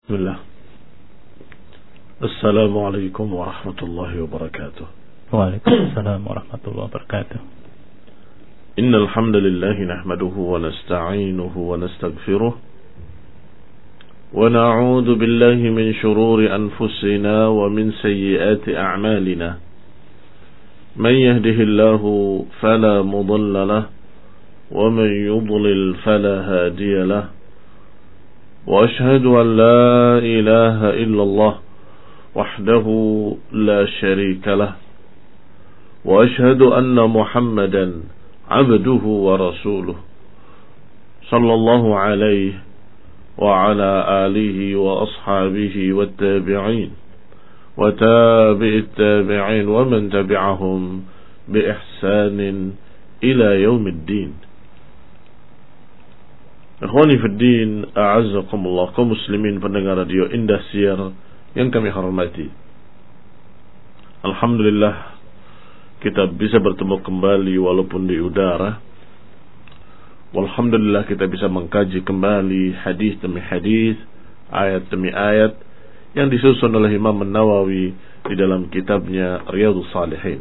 Bismillah. Assalamualaikum warahmatullahi wabarakatuh. Waalaikumsalam warahmatullahi wabarakatuh. Innal hamdalillah nahmaduhu wa nasta'inuhu wa nastaghfiruh wa na'udzu billahi min shururi anfusina wa min sayyiati a'malina. Man yahdihillahu fala mudilla lahu wa man yudlil fala hadiya lahu. وأشهد أن لا إله إلا الله وحده لا شريك له وأشهد أن محمدا عبده ورسوله صلى الله عليه وعلى آله وأصحابه والتابعين وتابع التابعين ومن تبعهم بإحسان إلى يوم الدين. Ikhwani fiddin, a'azzakumullah, kaum muslimin pendengar radio Indah Siar yang kami hormati. Alhamdulillah kita bisa bertemu kembali walaupun di udara. Walhamdulillah kita bisa mengkaji kembali hadis demi hadis, ayat demi ayat yang disusun oleh Imam An-Nawawi di dalam kitabnya Riyadhus Shalihin.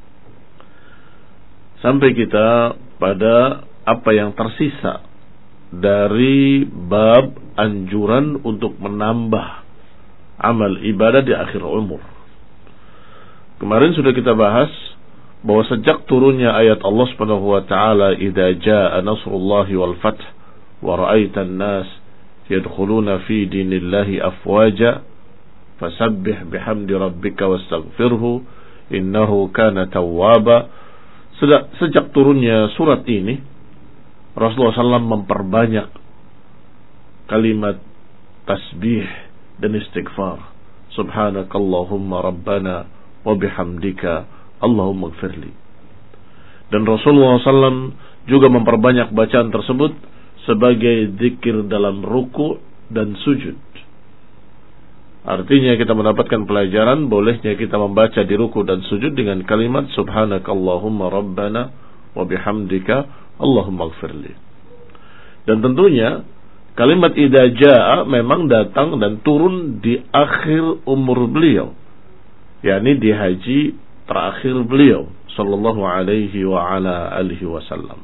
Sampai kita pada apa yang tersisa dari bab anjuran untuk menambah amal ibadah di akhir umur. Kemarin sudah kita bahas bahwa sejak turunnya ayat Allah Subhanahu wa taala, "Idza jaa nasrullahi wal fath wa ra'aitan nas yadkhuluna fi dinillahi afwaja fasabbih bihamdi rabbika wastaghfirhu innahu kana tawwaba." Sejak turunnya surat ini, Rasulullah SAW memperbanyak kalimat tasbih dan istighfar. Subhanakallahumma rabbana wa bihamdika Allahumma gfirli. Dan Rasulullah SAW juga memperbanyak bacaan tersebut sebagai zikir dalam ruku dan sujud. Artinya kita mendapatkan pelajaran bolehnya kita membaca di ruku dan sujud dengan kalimat Subhanakallahumma rabbana wa bihamdika Allahumma gfirli. Dan tentunya kalimat idza jaa memang datang dan turun di akhir umur beliau, yakni di haji terakhir beliau sallallahu alaihi wa ala alihi wasallam.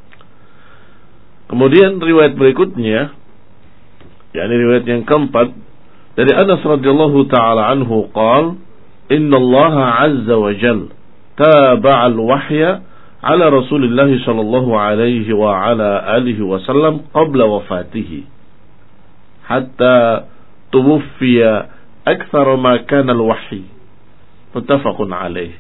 Kemudian riwayat berikutnya, yakni riwayat yang keempat dari Anas radhiyallahu taala anhu qala innallaha azza wa jalla taba'a al-wahya على رسول الله صلى الله عليه وعلى آله وسلم قبل وفاته حتى توفي أكثر ما كان الوحي متفق عليه.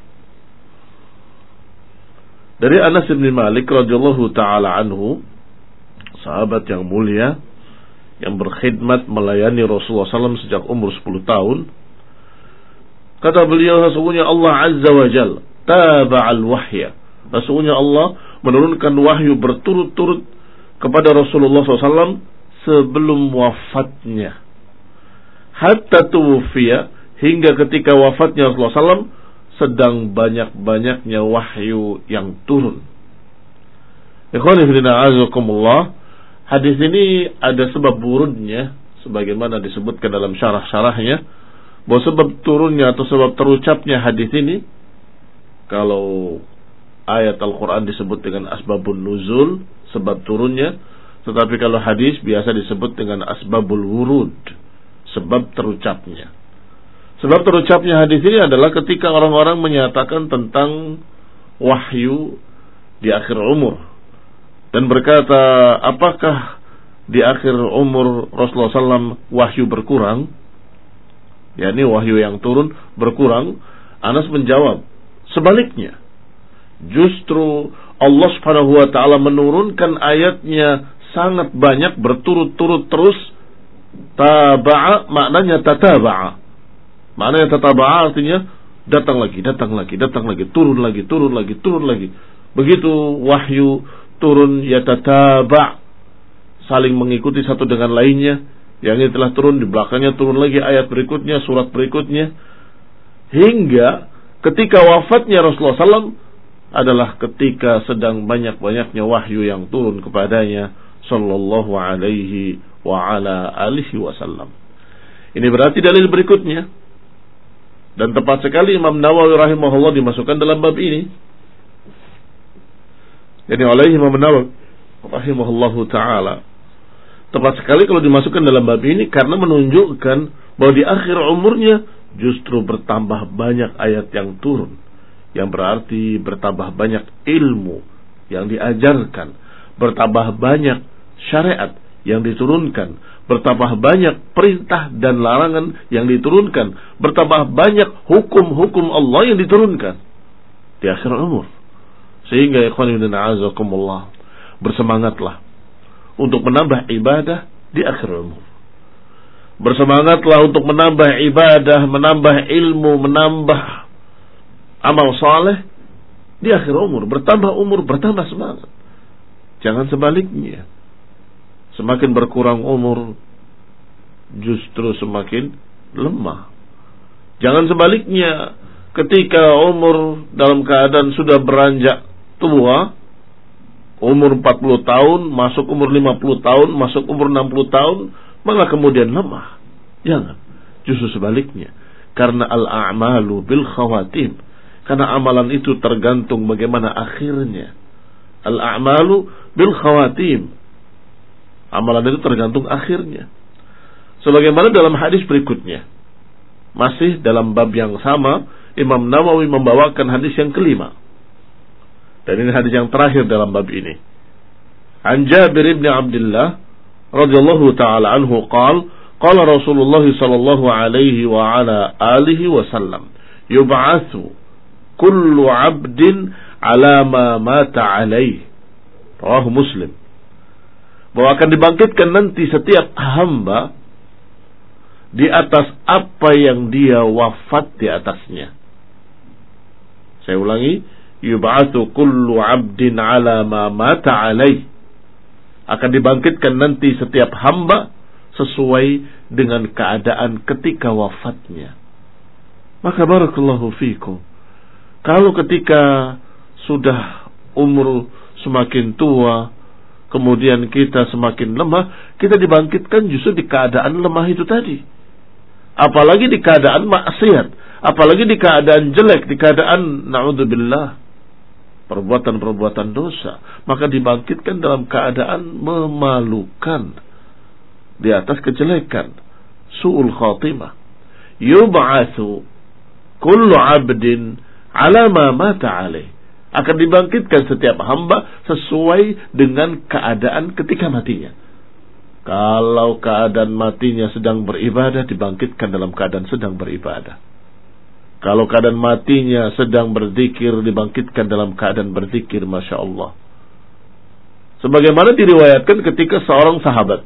Dari Anas bin Malik radhiyallahu taala anhu, sahabat yang mulia yang berkhidmat melayani Rasulullah SAW sejak umur 10 tahun, kata beliau, sesungguhnya Allah azza wa jalla taba'al wahya, sesungguhnya Allah menurunkan wahyu berturut-turut kepada Rasulullah SAW sebelum wafatnya. Hatta tuwfiya, hingga ketika wafatnya Rasulullah SAW sedang banyak-banyaknya wahyu yang turun. Ikhwani fillah azakumullah, hadis ini ada sebab wurudnya sebagaimana disebutkan dalam syarah-syarahnya, bahwa sebab turunnya atau sebab terucapnya hadis ini, kalau ayat Al-Quran disebut dengan asbabun nuzul, sebab turunnya. Tetapi kalau hadis biasa disebut dengan asbabul wurud, sebab terucapnya. Sebab terucapnya hadis ini adalah ketika orang-orang menyatakan tentang wahyu di akhir umur. Dan berkata, apakah di akhir umur Rasulullah SAW wahyu berkurang? yakni wahyu yang turun berkurang. Anas menjawab, sebaliknya. Justru Allah Subhanahu wa taala menurunkan ayatnya sangat banyak berturut-turut terus. Taba'a maknanya tataba'a. Maknanya tataba'a artinya datang lagi, turun lagi. Begitu wahyu turun yatataba', saling mengikuti satu dengan lainnya. Yang ini telah turun, di belakangnya turun lagi ayat berikutnya, surat berikutnya. Hingga ketika wafatnya Rasulullah SAW adalah ketika sedang banyak-banyaknya wahyu yang turun kepadanya sallallahu alaihi wa ala alihi wasallam. Ini berarti dalil berikutnya. Dan tepat sekali Imam Nawawi rahimahullah dimasukkan dalam bab ini. Jadi oleh Imam Nawawi rahimahullahu ta'ala, tepat sekali kalau dimasukkan dalam bab ini karena menunjukkan bahwa di akhir umurnya justru bertambah banyak ayat yang turun, yang berarti bertambah banyak ilmu yang diajarkan, bertambah banyak syariat yang diturunkan, bertambah banyak perintah dan larangan yang diturunkan, bertambah banyak hukum-hukum Allah yang diturunkan di akhir umur. Sehingga ikhwan fillah a'azakumullah, bersemangatlah untuk menambah ibadah di akhir umur. Bersemangatlah untuk menambah ibadah, menambah ilmu, menambah amal saleh di akhir umur. Bertambah umur, bertambah semangat. Jangan sebaliknya. Semakin berkurang umur, justru semakin lemah. Jangan sebaliknya, ketika umur dalam keadaan sudah beranjak tua, umur 40 tahun, masuk umur 50 tahun, masuk umur 60 tahun, maka kemudian lemah. Jangan. Justru sebaliknya. Karena al-a'malu bil khawatim. Karena amalan itu tergantung bagaimana akhirnya. Al-a'malu bil khawatim. Amalan itu tergantung akhirnya. Sebagaimana dalam hadis berikutnya. Masih dalam bab yang sama, Imam Nawawi membawakan hadis yang kelima. Dan ini hadis yang terakhir dalam bab ini. An Jabir bin Abdullah radhiyallahu ta'ala anhu qala Rasulullah sallallahu alaihi wa ala alihi wasallam, yub'atsu kullu 'abdin 'ala ma mata 'alaihi. Rawahu Muslim. Bahwa akan dibangkitkan nanti setiap hamba di atas apa yang dia wafat di atasnya. Saya ulangi, yub'atsu kullu 'abdin 'ala ma mata 'alaihi. Akan dibangkitkan nanti setiap hamba sesuai dengan keadaan ketika wafatnya. Maka barakallahu fikum, kalau ketika sudah umur semakin tua, kemudian kita semakin lemah, kita dibangkitkan justru di keadaan lemah itu tadi. Apalagi di keadaan maksiat, apalagi di keadaan jelek, di keadaan na'udzubillah, perbuatan-perbuatan dosa, maka dibangkitkan dalam keadaan memalukan, di atas kejelekan, su'ul khatimah. Yub'atsu kullu 'abdin 'ala ma mata 'alaihi. Akan dibangkitkan setiap hamba sesuai dengan keadaan ketika matinya. Kalau keadaan matinya sedang beribadah, dibangkitkan dalam keadaan sedang beribadah. Kalau keadaan matinya sedang berzikir, dibangkitkan dalam keadaan berzikir, Masya Allah. Sebagaimana diriwayatkan ketika seorang sahabat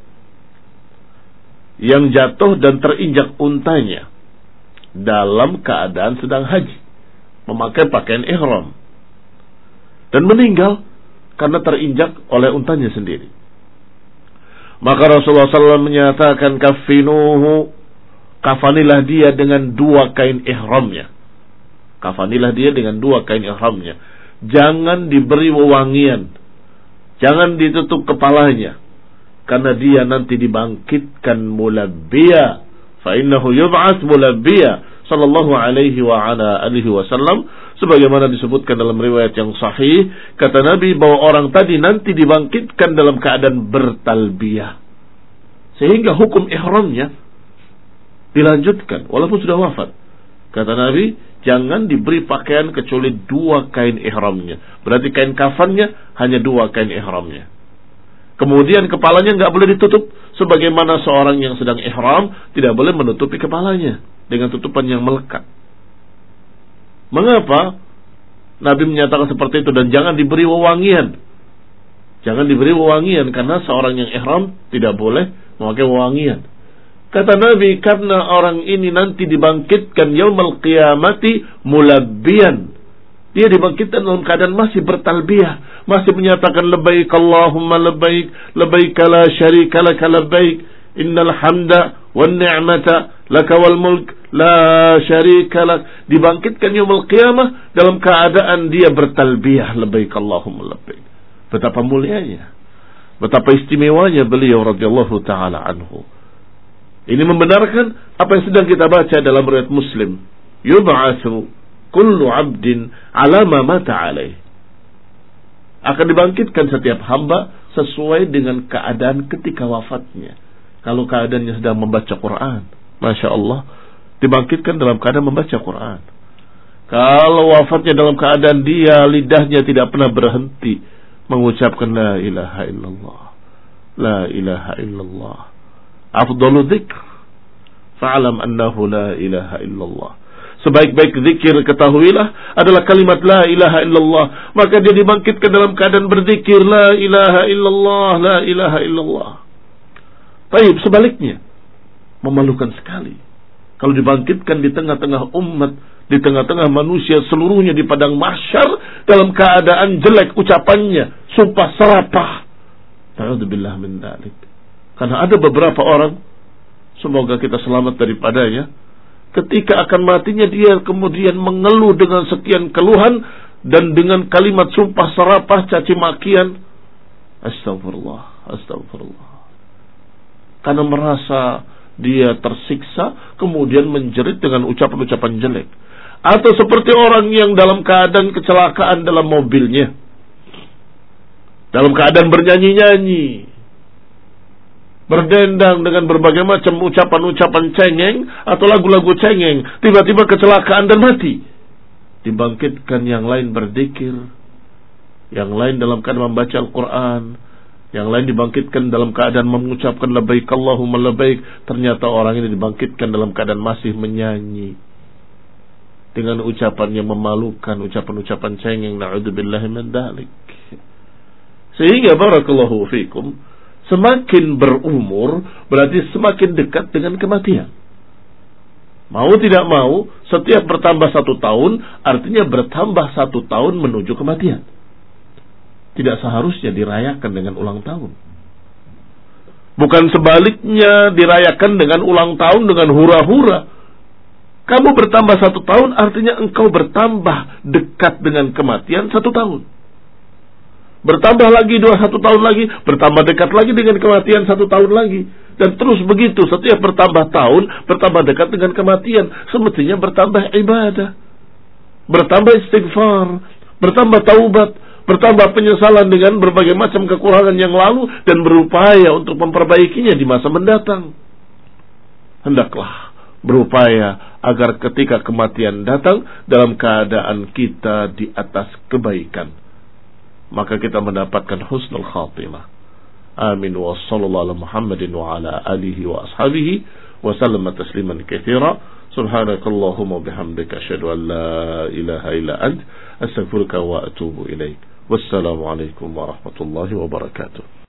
yang jatuh dan terinjak untanya dalam keadaan sedang haji, memakai pakaian ihram, dan meninggal karena terinjak oleh untanya sendiri. Maka Rasulullah SAW menyatakan, kafinuhu, kafanilah dia dengan 2 kain ihramnya. Kafanilah dia dengan 2 kain ihramnya. Jangan diberi wewangian, jangan ditutup kepalanya, karena dia nanti dibangkitkan mulabbiya. Fa innahu yub'ats mulabbiya, sallallahu alaihi wa ala alihi wasallam. Sebagaimana disebutkan dalam riwayat yang sahih, kata Nabi bahwa orang tadi nanti dibangkitkan dalam keadaan bertalbiyah, sehingga hukum ihramnya dilanjutkan walaupun sudah wafat. Kata Nabi, jangan diberi pakaian kecuali 2 kain ihramnya. Berarti kain kafannya hanya 2 kain ihramnya. Kemudian kepalanya enggak boleh ditutup, sebagaimana seorang yang sedang ihram tidak boleh menutupi kepalanya dengan tutupan yang melekat. Mengapa Nabi menyatakan seperti itu? Dan jangan diberi wewangian. Jangan diberi wewangian, karena seorang yang ihram tidak boleh memakai wewangian. Kata Nabi, karena orang ini nanti dibangkitkan yaumul qiyamati mulabbiyan. Dia dibangkitkan dalam keadaan masih bertalbiyah, masih menyatakan labbaik Allahumma labbaik, labbaik la syarika laka labbaik, innal hamda wan ni'mata laka wal mulk la syarika lak. Dibangkitkan yaumul qiyamah dalam keadaan dia bertalbiyah, labbaik Allahumma labbaik. Betapa mulianya, betapa istimewanya beliau radhiyallahu taala anhu. Ini membenarkan apa yang sedang kita baca dalam riwayat Muslim. Yub'atsu kullu 'abdin 'ala ma mata 'alaih. Akan dibangkitkan setiap hamba sesuai dengan keadaan ketika wafatnya. Kalau keadaannya sedang membaca Quran, Masya Allah, dibangkitkan dalam keadaan membaca Quran. Kalau wafatnya dalam keadaan dia lidahnya tidak pernah berhenti mengucapkan la ilaha illallah, la ilaha illallah, afdalu dzikr fa'alam annahu la ilaha illallah. Sebaik-baik zikir ketahuilah adalah kalimat la ilaha illallah. Maka dia dibangkitkan dalam keadaan berzikir la ilaha illallah, la ilaha illallah. Baik, sebaliknya memalukan sekali kalau dibangkitkan di tengah-tengah umat, di tengah-tengah manusia seluruhnya di padang mahsyar dalam keadaan jelek ucapannya, sumpah serapah. Na'udzubillah min dzalik. Karena ada beberapa orang, semoga kita selamat daripadanya, ketika akan matinya dia kemudian mengeluh dengan sekian keluhan dan dengan kalimat sumpah serapah, caci makian. Astagfirullah, astagfirullah. Karena merasa dia tersiksa, kemudian menjerit dengan ucapan-ucapan jelek. Atau seperti orang yang dalam keadaan kecelakaan dalam mobilnya, dalam keadaan bernyanyi-nyanyi, berdendang dengan berbagai macam ucapan-ucapan cengeng atau lagu-lagu cengeng, tiba-tiba kecelakaan dan mati. Dibangkitkan yang lain berzikir, yang lain dalam keadaan membaca Al-Quran, yang lain dibangkitkan dalam keadaan mengucapkan labbaik Allahumma labbaik. Ternyata orang ini dibangkitkan dalam keadaan masih menyanyi dengan ucapan yang memalukan, ucapan-ucapan cengeng. Na'udzubillahi min dzalik. Sehingga barakallahu fikum, semakin berumur berarti semakin dekat dengan kematian. Mau tidak mau, setiap bertambah 1 tahun artinya bertambah 1 tahun menuju kematian. Tidak seharusnya dirayakan dengan ulang tahun. Bukan sebaliknya dirayakan dengan ulang tahun dengan hura-hura. Kamu bertambah 1 tahun artinya engkau bertambah dekat dengan kematian 1 tahun. Bertambah lagi 1 tahun lagi, bertambah dekat lagi dengan kematian 1 tahun lagi. Dan terus begitu, setiap bertambah tahun, bertambah dekat dengan kematian. Semestinya bertambah ibadah, bertambah istighfar, bertambah taubat, bertambah penyesalan dengan berbagai macam kekurangan yang lalu, dan berupaya untuk memperbaikinya di masa mendatang. Hendaklah berupaya agar ketika kematian datang dalam keadaan kita di atas kebaikan, maka kita mendapatkan husnul khatimah. Amin wa sallallahu ala Muhammadin wa ala alihi wa ashabihi wa sallama tasliman katsira. Subhanakallahumma bihamdika asyhadu an la ilaha illa ant astaghfiruka wa atubu ilaik. Wassalamu alaikum warahmatullahi wabarakatuh.